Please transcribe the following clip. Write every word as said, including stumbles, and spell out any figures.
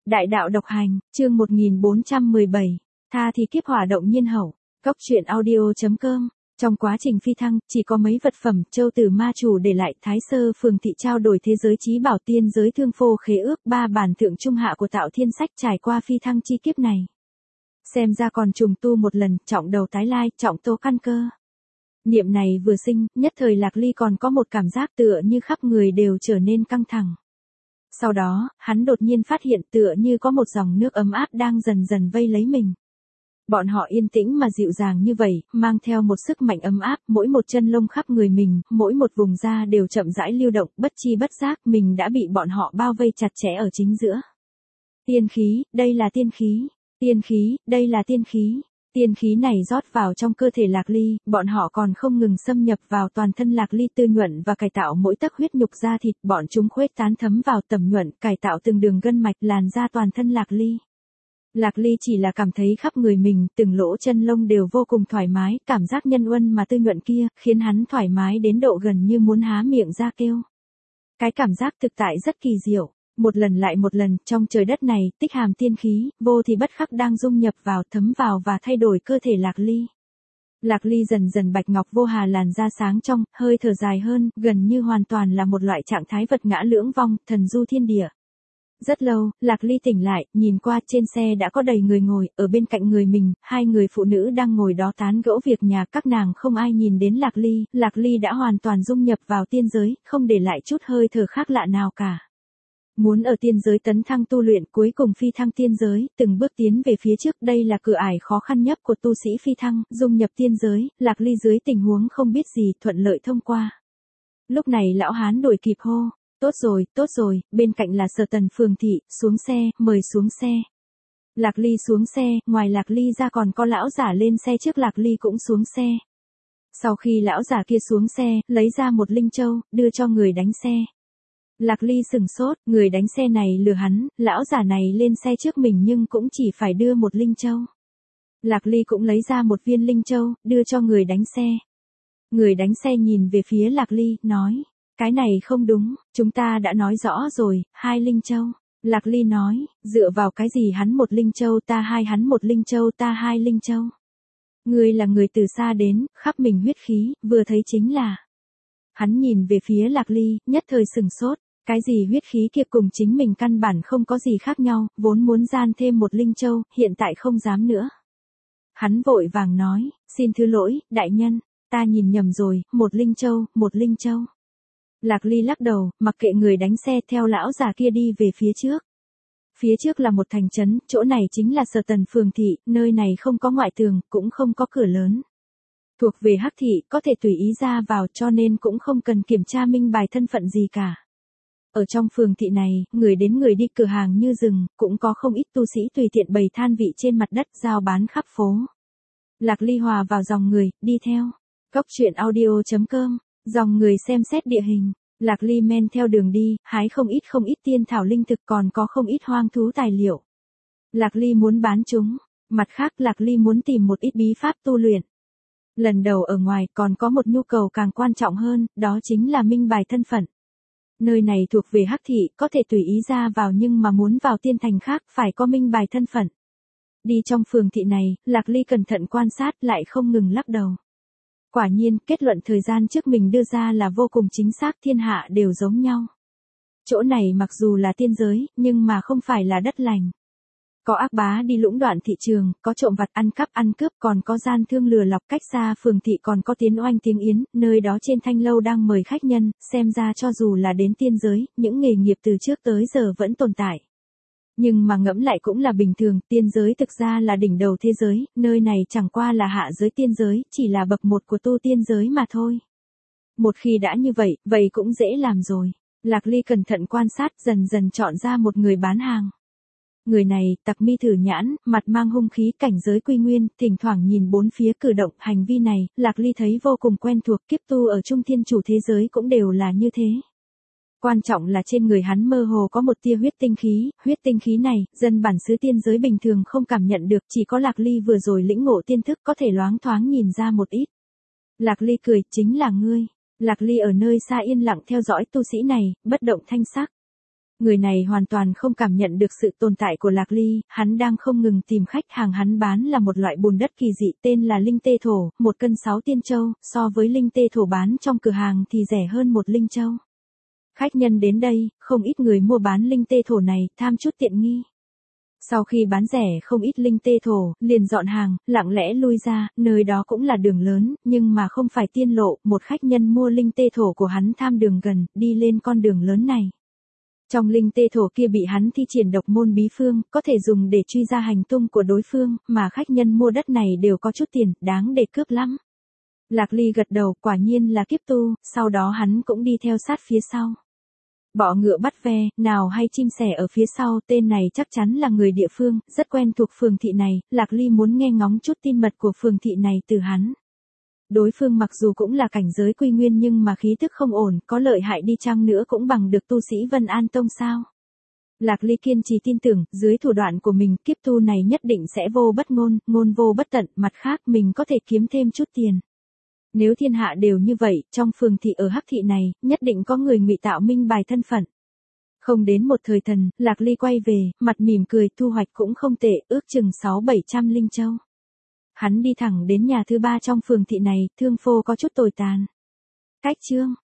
Đại đạo độc hành, chương một nghìn bốn trăm mười bảy, tha thì kiếp hỏa động nhiên hậu, cốc truyện audio.com. Trong quá trình phi thăng, chỉ có mấy vật phẩm châu từ ma chủ để lại. Thái Sơ Phường Thị trao đổi thế giới chí bảo tiên giới thương phô khế ước, ba bản thượng trung hạ của Tạo Thiên Sách trải qua phi thăng chi kiếp này. Xem ra còn trùng tu một lần, trọng đầu tái lai, trọng tố căn cơ. Niệm này vừa sinh, nhất thời Lạc Ly còn có một cảm giác tựa như khắp người đều trở nên căng thẳng. Sau đó, hắn đột nhiên phát hiện tựa như có một dòng nước ấm áp đang dần dần vây lấy mình. Bọn họ yên tĩnh mà dịu dàng như vậy, mang theo một sức mạnh ấm áp, mỗi một chân lông khắp người mình, mỗi một vùng da đều chậm rãi lưu động, bất chi bất giác mình đã bị bọn họ bao vây chặt chẽ ở chính giữa. Tiên khí, đây là tiên khí. Tiên khí, đây là tiên khí. Tiên khí này rót vào trong cơ thể Lạc Ly, bọn họ còn không ngừng xâm nhập vào toàn thân Lạc Ly, tư nhuận và cải tạo mỗi tấc huyết nhục da thịt, bọn chúng khuếch tán thấm vào tẩm nhuận, cải tạo từng đường gân mạch, làn da toàn thân Lạc Ly. Lạc Ly chỉ là cảm thấy khắp người mình, từng lỗ chân lông đều vô cùng thoải mái, cảm giác nhân uân mà tư nhuận kia, khiến hắn thoải mái đến độ gần như muốn há miệng ra kêu. Cái cảm giác thực tại rất kỳ diệu. Một lần lại một lần, trong trời đất này, tích hàm tiên khí, vô thì bất khắc đang dung nhập vào, thấm vào và thay đổi cơ thể Lạc Ly. Lạc Ly dần dần bạch ngọc vô hà, làn da sáng trong, hơi thở dài hơn, gần như hoàn toàn là một loại trạng thái vật ngã lưỡng vong, thần du thiên địa. Rất lâu, Lạc Ly tỉnh lại, nhìn qua trên xe đã có đầy người ngồi, ở bên cạnh người mình, hai người phụ nữ đang ngồi đó tán gẫu việc nhà, các nàng không ai nhìn đến Lạc Ly, Lạc Ly đã hoàn toàn dung nhập vào tiên giới, không để lại chút hơi thở khác lạ nào cả. Muốn ở tiên giới tấn thăng tu luyện, cuối cùng phi thăng tiên giới, từng bước tiến về phía trước, đây là cửa ải khó khăn nhất của tu sĩ phi thăng, dung nhập tiên giới, Lạc Ly dưới tình huống không biết gì, thuận lợi thông qua. Lúc này lão hán đuổi kịp hô, tốt rồi, tốt rồi, bên cạnh là Sở Tần Phường Thị, xuống xe, mời xuống xe. Lạc Ly xuống xe, ngoài Lạc Ly ra còn có lão giả lên xe trước, Lạc Ly cũng xuống xe. Sau khi lão giả kia xuống xe, lấy ra một linh châu, đưa cho người đánh xe. Lạc Ly sừng sốt, người đánh xe này lừa hắn, lão giả này lên xe trước mình nhưng cũng chỉ phải đưa một linh châu. Lạc Ly cũng lấy ra một viên linh châu, đưa cho người đánh xe. Người đánh xe nhìn về phía Lạc Ly, nói, cái này không đúng, chúng ta đã nói rõ rồi, hai linh châu. Lạc Ly nói, dựa vào cái gì hắn một linh châu ta hai, hắn một linh châu ta hai linh châu. Người là người từ xa đến, khắp mình huyết khí, vừa thấy chính là. Hắn nhìn về phía Lạc Ly, nhất thời sừng sốt. Cái gì huyết khí kia cùng chính mình căn bản không có gì khác nhau, vốn muốn gian thêm một linh châu, hiện tại không dám nữa. Hắn vội vàng nói, xin thứ lỗi, đại nhân, ta nhìn nhầm rồi, một linh châu, một linh châu. Lạc Ly lắc đầu, mặc kệ người đánh xe, theo lão già kia đi về phía trước. Phía trước là một thành trấn, chỗ này chính là Sở Tần Phường Thị, nơi này không có ngoại tường, cũng không có cửa lớn. Thuộc về hắc thị, có thể tùy ý ra vào, cho nên cũng không cần kiểm tra minh bài thân phận gì cả. Ở trong phường thị này, người đến người đi, cửa hàng như rừng, cũng có không ít tu sĩ tùy tiện bày than vị trên mặt đất, giao bán khắp phố. Lạc Ly hòa vào dòng người, đi theo. Cốc truyện audio.com, dòng người xem xét địa hình. Lạc Ly men theo đường đi, hái không ít không ít tiên thảo linh thực, còn có không ít hoang thú tài liệu. Lạc Ly muốn bán chúng. Mặt khác, Lạc Ly muốn tìm một ít bí pháp tu luyện. Lần đầu ở ngoài còn có một nhu cầu càng quan trọng hơn, đó chính là minh bài thân phận. Nơi này thuộc về hắc thị, có thể tùy ý ra vào nhưng mà muốn vào tiên thành khác phải có minh bài thân phận. Đi trong phường thị này, Lạc Ly cẩn thận quan sát lại không ngừng lắc đầu. Quả nhiên, kết luận thời gian trước mình đưa ra là vô cùng chính xác, thiên hạ đều giống nhau. Chỗ này mặc dù là tiên giới, nhưng mà không phải là đất lành. Có ác bá đi lũng đoạn thị trường, có trộm vặt ăn cắp ăn cướp, còn có gian thương lừa lọc, cách xa phường thị còn có tiếng oanh tiếng yến, nơi đó trên thanh lâu đang mời khách nhân, xem ra cho dù là đến tiên giới, những nghề nghiệp từ trước tới giờ vẫn tồn tại. Nhưng mà ngẫm lại cũng là bình thường, tiên giới thực ra là đỉnh đầu thế giới, nơi này chẳng qua là hạ giới tiên giới, chỉ là bậc một của tu tiên giới mà thôi. Một khi đã như vậy, vậy cũng dễ làm rồi. Lạc Ly cẩn thận quan sát, dần dần chọn ra một người bán hàng. Người này, tặc mi thử nhãn, mặt mang hung khí, cảnh giới quy nguyên, thỉnh thoảng nhìn bốn phía, cử động, hành vi này, Lạc Ly thấy vô cùng quen thuộc, kiếp tu ở trung thiên chủ thế giới cũng đều là như thế. Quan trọng là trên người hắn mơ hồ có một tia huyết tinh khí, huyết tinh khí này, dân bản xứ tiên giới bình thường không cảm nhận được, chỉ có Lạc Ly vừa rồi lĩnh ngộ tiên thức có thể loáng thoáng nhìn ra một ít. Lạc Ly cười, chính là ngươi. Lạc Ly ở nơi xa yên lặng theo dõi tu sĩ này, bất động thanh sắc. Người này hoàn toàn không cảm nhận được sự tồn tại của Lạc Ly, hắn đang không ngừng tìm khách hàng hắn bán là một loại bùn đất kỳ dị tên là linh tê thổ, một cân sáu tiên châu, so với linh tê thổ bán trong cửa hàng thì rẻ hơn một linh châu. Khách nhân đến đây, không ít người mua bán linh tê thổ này, tham chút tiện nghi. Sau khi bán rẻ không ít linh tê thổ, liền dọn hàng, lặng lẽ lui ra, nơi đó cũng là đường lớn, nhưng mà không phải tiên lộ, một khách nhân mua linh tê thổ của hắn tham đường gần, đi lên con đường lớn này. Trong linh tê thổ kia bị hắn thi triển độc môn bí phương, có thể dùng để truy ra hành tung của đối phương, mà khách nhân mua đất này đều có chút tiền, đáng để cướp lắm. Lạc Ly gật đầu, quả nhiên là kiếp tu, sau đó hắn cũng đi theo sát phía sau. Bọ ngựa bắt ve, nào hay chim sẻ ở phía sau, tên này chắc chắn là người địa phương, rất quen thuộc phường thị này, Lạc Ly muốn nghe ngóng chút tin mật của phường thị này từ hắn. Đối phương mặc dù cũng là cảnh giới quy nguyên nhưng mà khí tức không ổn, có lợi hại đi chăng nữa cũng bằng được tu sĩ Vân An Tông sao. Lạc Ly kiên trì tin tưởng, dưới thủ đoạn của mình, kiếp tu này nhất định sẽ vô bất ngôn, ngôn vô bất tận, mặt khác mình có thể kiếm thêm chút tiền. Nếu thiên hạ đều như vậy, trong phường thị ở Hắc thị này, nhất định có người ngụy tạo minh bài thân phận. Không đến một thời thần, Lạc Ly quay về, mặt mỉm cười, thu hoạch cũng không tệ, ước chừng sáu bảy trăm linh châu. Hắn đi thẳng đến nhà thứ ba trong phường thị này, thương phô có chút tồi tàn. Cách chương